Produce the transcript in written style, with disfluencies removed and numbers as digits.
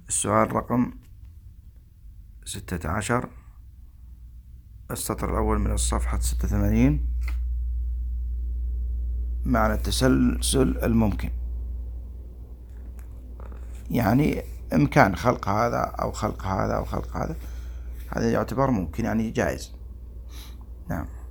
السؤال رقم 16، السطر الأول من الصفحة 86. معنى التسلسل الممكن، يعني إمكان خلق هذا أو خلق هذا أو خلق هذا، هذا يعتبر ممكن، يعني جائز. نعم.